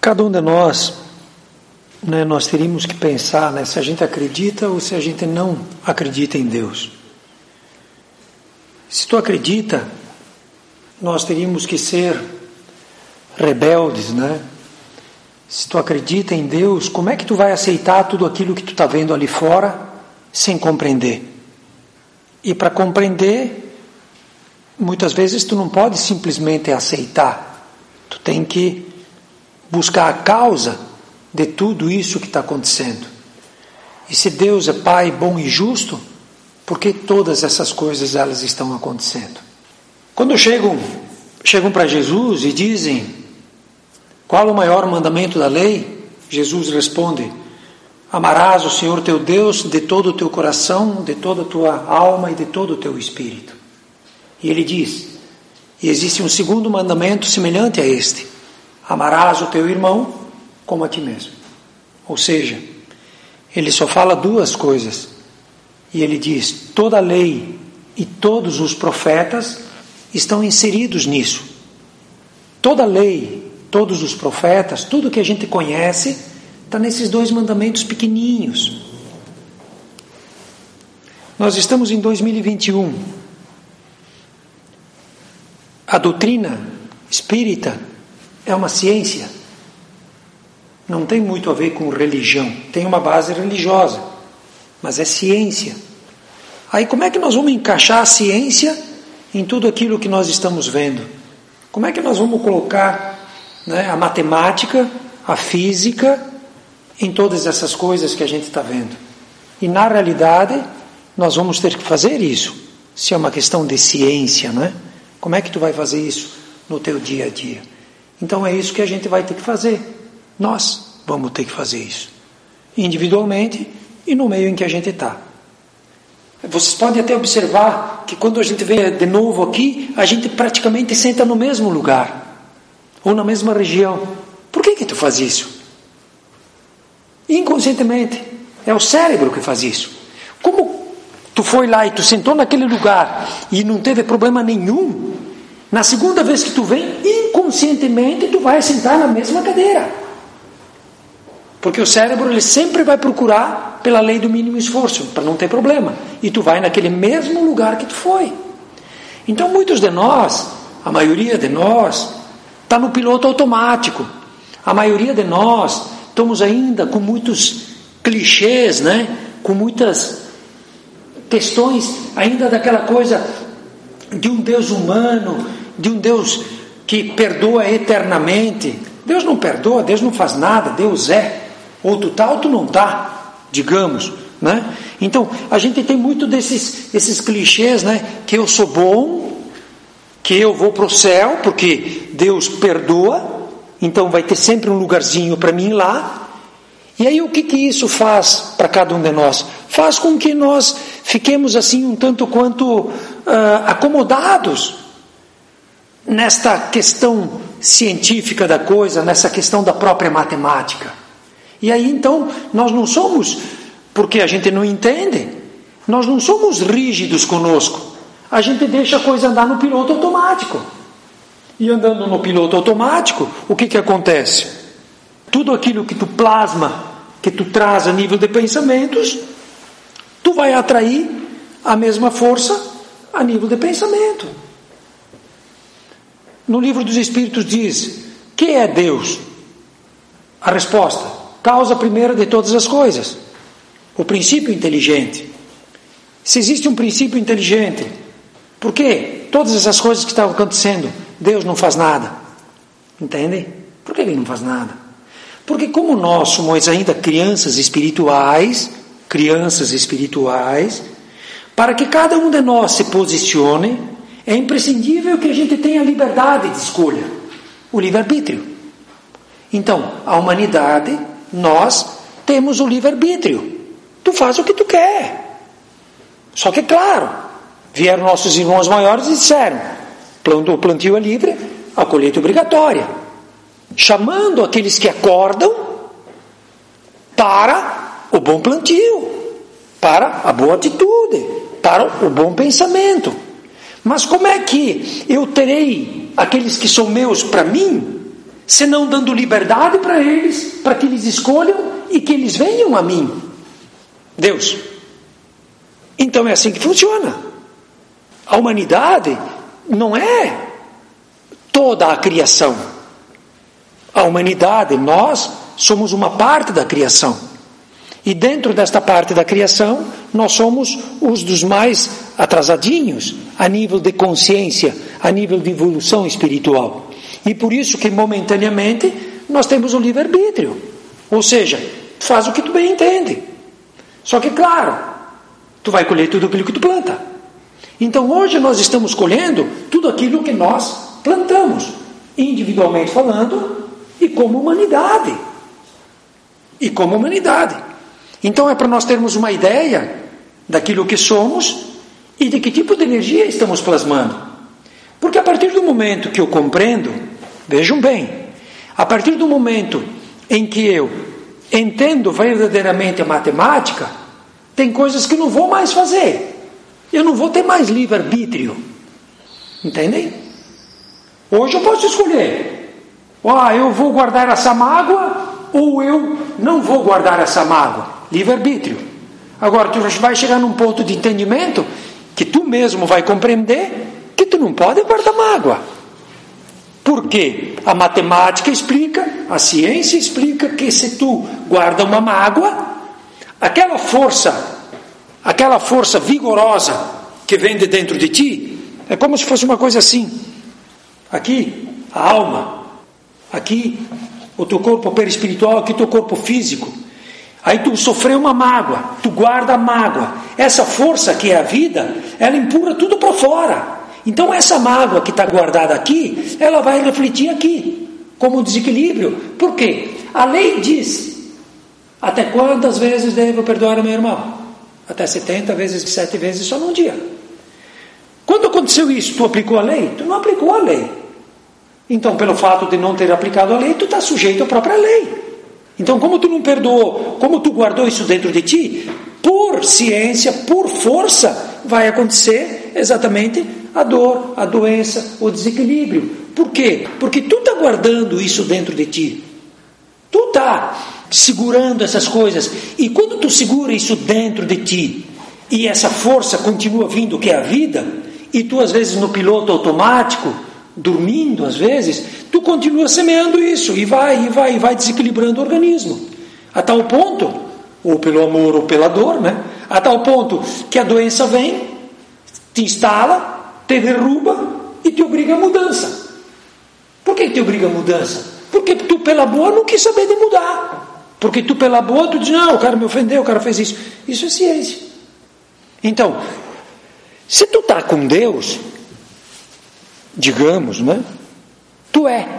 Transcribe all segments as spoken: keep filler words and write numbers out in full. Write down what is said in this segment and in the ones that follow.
Cada um de nós, né, nós teríamos que pensar, né, se a gente acredita ou se a gente não acredita em Deus. Se tu acredita, nós teríamos que ser rebeldes, né? Se tu acredita em Deus, como é que tu vai aceitar tudo aquilo que tu está vendo ali fora sem compreender? E para compreender, muitas vezes tu não pode simplesmente aceitar. Tu tem que buscar a causa de tudo isso que está acontecendo. E se Deus é Pai bom e justo, por que todas essas coisas elas estão acontecendo? Quando chegam, chegam para Jesus e dizem: qual o maior mandamento da lei? Jesus responde: amarás o Senhor teu Deus de todo o teu coração, de toda a tua alma e de todo o teu espírito. E ele diz: e existe um segundo mandamento semelhante a este: amarás o teu irmão como a ti mesmo. Ou seja, ele só fala duas coisas. E ele diz: toda a lei e todos os profetas estão inseridos nisso. Toda a lei, todos os profetas, tudo que a gente conhece, está nesses dois mandamentos pequenininhos. Nós estamos em dois mil e vinte e um. A doutrina espírita é uma ciência. Não tem muito a ver com religião. Tem uma base religiosa, mas é ciência. Aí como é que nós vamos encaixar a ciência em tudo aquilo que nós estamos vendo? Como é que nós vamos colocar, né, a matemática, a física, em todas essas coisas que a gente está vendo? E na realidade, nós vamos ter que fazer isso, se é uma questão de ciência, né? Como é que tu vai fazer isso no teu dia a dia? Então é isso que a gente vai ter que fazer. Nós vamos ter que fazer isso, individualmente e no meio em que a gente está. Vocês podem até observar que quando a gente vem de novo aqui, a gente praticamente senta no mesmo lugar, ou na mesma região. Por que que tu faz isso? Inconscientemente. É o cérebro que faz isso. Como tu foi lá e tu sentou naquele lugar e não teve problema nenhum, na segunda vez que tu vem, inconscientemente tu vai sentar na mesma cadeira. Porque o cérebro ele sempre vai procurar pela lei do mínimo esforço, para não ter problema. E tu vai naquele mesmo lugar que tu foi. Então muitos de nós, a maioria de nós, está no piloto automático. A maioria de nós estamos ainda com muitos clichês, né? Com muitas questões ainda daquela coisa de um Deus humano, de um Deus que perdoa eternamente. Deus não perdoa, Deus não faz nada, Deus é. Ou tu tá ou tu não tá, digamos, né? Então, a gente tem muito desses esses clichês, né? Que eu sou bom, que eu vou para o céu, porque Deus perdoa, então vai ter sempre um lugarzinho para mim lá. E aí o que que isso faz para cada um de nós? Faz com que nós fiquemos assim um tanto quanto uh, acomodados nesta questão científica da coisa, nessa questão da própria matemática. E aí então nós não somos, porque a gente não entende, nós não somos rígidos conosco. A gente deixa a coisa andar no piloto automático. E andando no piloto automático, o que que acontece? Tudo aquilo que tu plasma, que tu traz a nível de pensamentos, tu vai atrair a mesma força a nível de pensamento. No livro dos Espíritos diz: que é Deus? A resposta: causa primeira de todas as coisas, o princípio inteligente. Se existe um princípio inteligente, por que todas essas coisas que estão acontecendo, Deus não faz nada? Entendem? Por que Ele não faz nada? Porque como nós somos ainda crianças espirituais, crianças espirituais, para que cada um de nós se posicione, é imprescindível que a gente tenha liberdade de escolha, o livre-arbítrio. Então, a humanidade, nós temos o livre-arbítrio. Tu faz o que tu quer. Só que, claro, vieram nossos irmãos maiores e disseram: o plantio é livre, a colheita é obrigatória. Chamando aqueles que acordam para o bom plantio, para a boa atitude, para o bom pensamento. Mas como é que eu terei aqueles que são meus para mim, senão dando liberdade para eles, para que eles escolham e que eles venham a mim. Deus. Então é assim que funciona. A humanidade não é toda a criação. A humanidade, nós somos uma parte da criação. E dentro desta parte da criação, nós somos os dos mais atrasadinhos a nível de consciência, a nível de evolução espiritual. E por isso que momentaneamente nós temos o livre-arbítrio. Ou seja, faz o que tu bem entende. Só que, claro, tu vai colher tudo aquilo que tu planta. Então hoje nós estamos colhendo tudo aquilo que nós plantamos, individualmente falando e como humanidade. E como humanidade. Então é para nós termos uma ideia daquilo que somos e de que tipo de energia estamos plasmando. Porque a partir do momento que eu compreendo, vejam bem, a partir do momento em que eu entendo verdadeiramente a matemática, tem coisas que não vou mais fazer. Eu não vou ter mais livre-arbítrio. Entendem? Hoje eu posso escolher. Ah, eu vou guardar essa mágoa ou eu não vou guardar essa mágoa. Livre-arbítrio. Agora tu vai chegar num ponto de entendimento que tu mesmo vai compreender que tu não pode guardar mágoa. Por quê? A matemática explica, a ciência explica que se tu guarda uma mágoa, aquela força, aquela força vigorosa que vem de dentro de ti, é como se fosse uma coisa assim. Aqui, a alma. Aqui, o teu corpo perispiritual, aqui o teu corpo físico. Aí tu sofreu uma mágoa, tu guarda a mágoa. Essa força que é a vida, ela empurra tudo para fora. Então essa mágoa que está guardada aqui, ela vai refletir aqui, como desequilíbrio. Por quê? A lei diz, até quantas vezes devo perdoar o meu irmão? Até setenta vezes, sete vezes só num dia. Quando aconteceu isso, tu aplicou a lei? Tu não aplicou a lei. Então, pelo fato de não ter aplicado a lei, tu está sujeito à própria lei. Então, como tu não perdoou, como tu guardou isso dentro de ti, por ciência, por força, vai acontecer exatamente a dor, a doença, o desequilíbrio. Por quê? Porque tu está guardando isso dentro de ti. Tu está segurando essas coisas. E quando tu segura isso dentro de ti, e essa força continua vindo, que é a vida, e tu às vezes no piloto automático, dormindo às vezes, tu continua semeando isso, e vai, e vai, e vai desequilibrando o organismo, a tal ponto, ou pelo amor ou pela dor, né? A tal ponto que a doença vem, te instala, te derruba e te obriga a mudança. Por que te obriga a mudança? Porque tu pela boa não quis saber de mudar, porque tu pela boa tu diz, não, o cara me ofendeu, o cara fez isso. Isso é ciência. Então, se tu está com Deus, digamos, né? Tu é.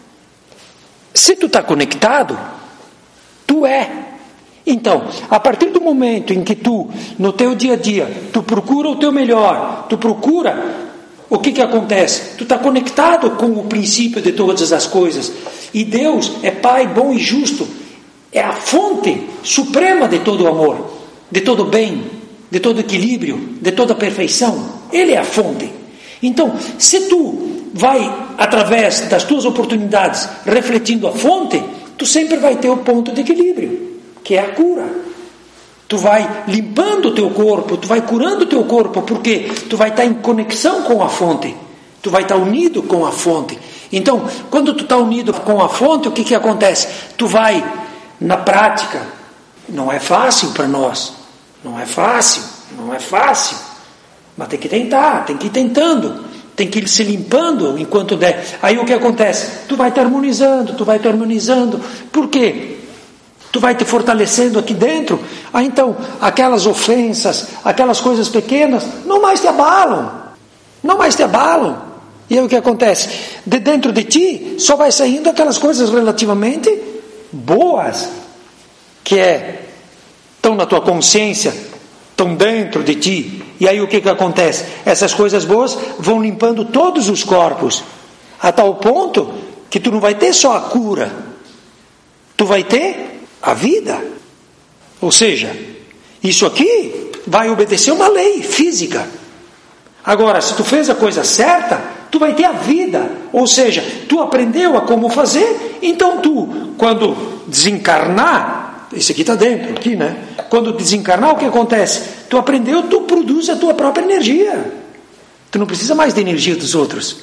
Se tu está conectado, tu é. Então, a partir do momento em que tu, no teu dia a dia, tu procura o teu melhor, tu procura, o que que acontece? Tu está conectado com o princípio de todas as coisas. E Deus é Pai bom e justo. É a fonte suprema de todo o amor, de todo o bem, de todo o equilíbrio, de toda a perfeição. Ele é a fonte. Então, se tu vai, através das tuas oportunidades, refletindo a fonte, tu sempre vai ter o ponto de equilíbrio, que é a cura. Tu vai limpando o teu corpo, tu vai curando o teu corpo, porque tu vai estar em conexão com a fonte, tu vai estar unido com a fonte. Então, quando tu está unido com a fonte, o que que acontece? Tu vai, na prática, não é fácil para nós, não é fácil, não é fácil, mas tem que tentar, tem que ir tentando, tem que ir se limpando enquanto der. Aí o que acontece? Tu vai te harmonizando, tu vai te harmonizando. Por quê? Tu vai te fortalecendo aqui dentro. Ah, então, aquelas ofensas, aquelas coisas pequenas, não mais te abalam. Não mais te abalam. E aí o que acontece? De dentro de ti, só vai saindo aquelas coisas relativamente boas, que é, estão na tua consciência, estão dentro de ti. E aí o que que acontece? Essas coisas boas vão limpando todos os corpos, a tal ponto que tu não vai ter só a cura, tu vai ter a vida. Ou seja, isso aqui vai obedecer uma lei física. Agora, se tu fez a coisa certa, tu vai ter a vida. Ou seja, tu aprendeu a como fazer, então tu, quando desencarnar, esse aqui está dentro, aqui, né? Quando desencarnar, o que acontece? Tu aprendeu, tu produz a tua própria energia. Tu não precisa mais da energia dos outros.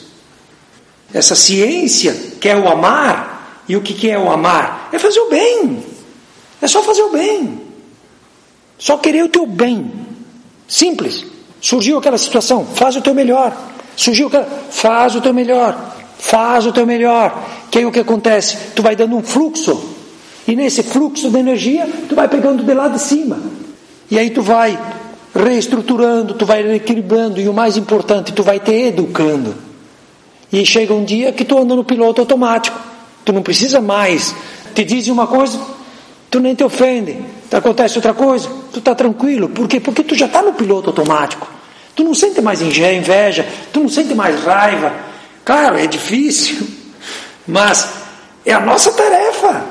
Essa ciência que é o amar, e o que é o amar? É fazer o bem. É só fazer o bem. Só querer o teu bem. Simples. Surgiu aquela situação, faz o teu melhor. Surgiu aquela, faz o teu melhor. Faz o teu melhor. Que aí o que acontece? Tu vai dando um fluxo. E nesse fluxo de energia, tu vai pegando de lá de cima. E aí tu vai reestruturando, tu vai reequilibrando. E o mais importante, tu vai te educando. E chega um dia que tu anda no piloto automático. Tu não precisa mais. Te dizem uma coisa, tu nem te ofende. Acontece outra coisa, tu está tranquilo. Por quê? Porque tu já está no piloto automático. Tu não sente mais inveja, tu não sente mais raiva. Claro, é difícil, mas é a nossa tarefa.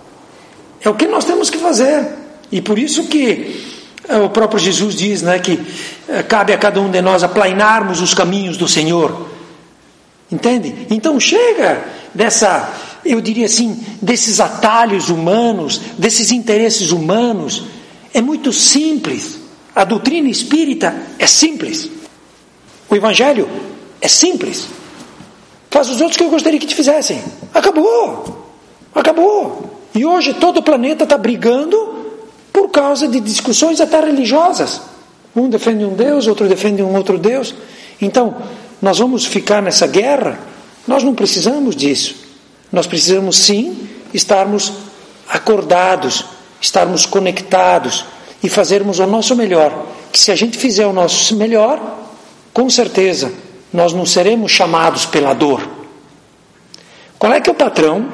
É o que nós temos que fazer. E por isso que o próprio Jesus diz, né, que cabe a cada um de nós aplainarmos os caminhos do Senhor. Entende? Então chega dessa, eu diria assim, desses atalhos humanos, desses interesses humanos. É muito simples. A doutrina espírita é simples. O Evangelho é simples. Faz os outros que eu gostaria que te fizessem. Acabou. Acabou. E hoje todo o planeta está brigando por causa de discussões até religiosas. Um defende um Deus, outro defende um outro Deus. Então, nós vamos ficar nessa guerra? Nós não precisamos disso. Nós precisamos sim estarmos acordados, estarmos conectados e fazermos o nosso melhor. Que se a gente fizer o nosso melhor, com certeza nós não seremos chamados pela dor. Qual é que é o patrão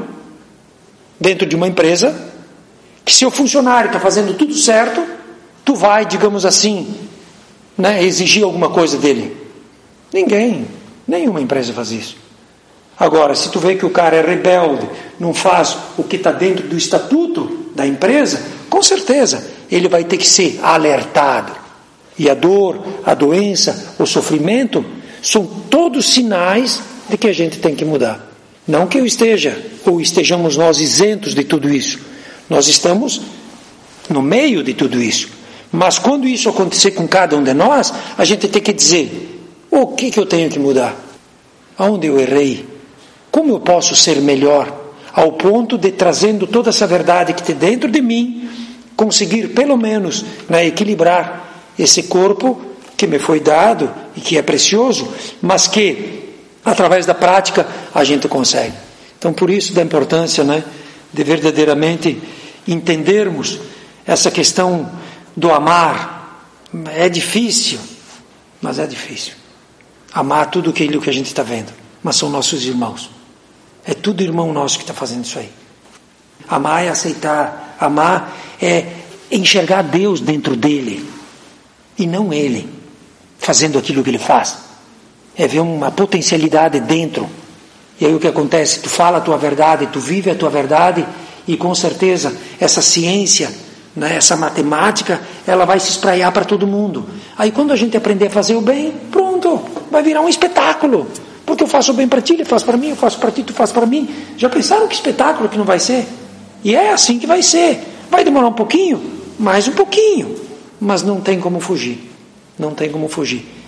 dentro de uma empresa que se o funcionário está fazendo tudo certo, tu vai, digamos assim, né, exigir alguma coisa dele? Ninguém, nenhuma empresa faz isso. Agora, se tu vê que o cara é rebelde, não faz o que está dentro do estatuto da empresa, com certeza ele vai ter que ser alertado. E a dor, a doença, o sofrimento são todos sinais de que a gente tem que mudar. Não que eu esteja, ou estejamos nós isentos de tudo isso. Nós estamos no meio de tudo isso. Mas quando isso acontecer com cada um de nós, a gente tem que dizer: o que, que eu tenho que mudar? Aonde eu errei? Como eu posso ser melhor? Ao ponto de, trazendo toda essa verdade que tem dentro de mim, conseguir pelo menos, né, equilibrar esse corpo que me foi dado e que é precioso, mas que através da prática a gente consegue. Então, por isso da importância, né, de verdadeiramente entendermos essa questão do amar. É difícil, mas é difícil. Amar tudo aquilo que a gente está vendo, mas são nossos irmãos. É tudo irmão nosso que está fazendo isso aí. Amar é aceitar. Amar é enxergar Deus dentro dele e não ele fazendo aquilo que ele faz. É ver uma potencialidade dentro. E aí o que acontece? Tu fala a tua verdade, tu vive a tua verdade, e com certeza essa ciência, né, essa matemática, ela vai se espraiar para todo mundo. Aí quando a gente aprender a fazer o bem, pronto, vai virar um espetáculo. Porque eu faço o bem para ti, ele faz para mim, eu faço para ti, tu faz para mim. Já pensaram que espetáculo que não vai ser? E é assim que vai ser. Vai demorar um pouquinho, mais um pouquinho, mas não tem como fugir. Não tem como fugir.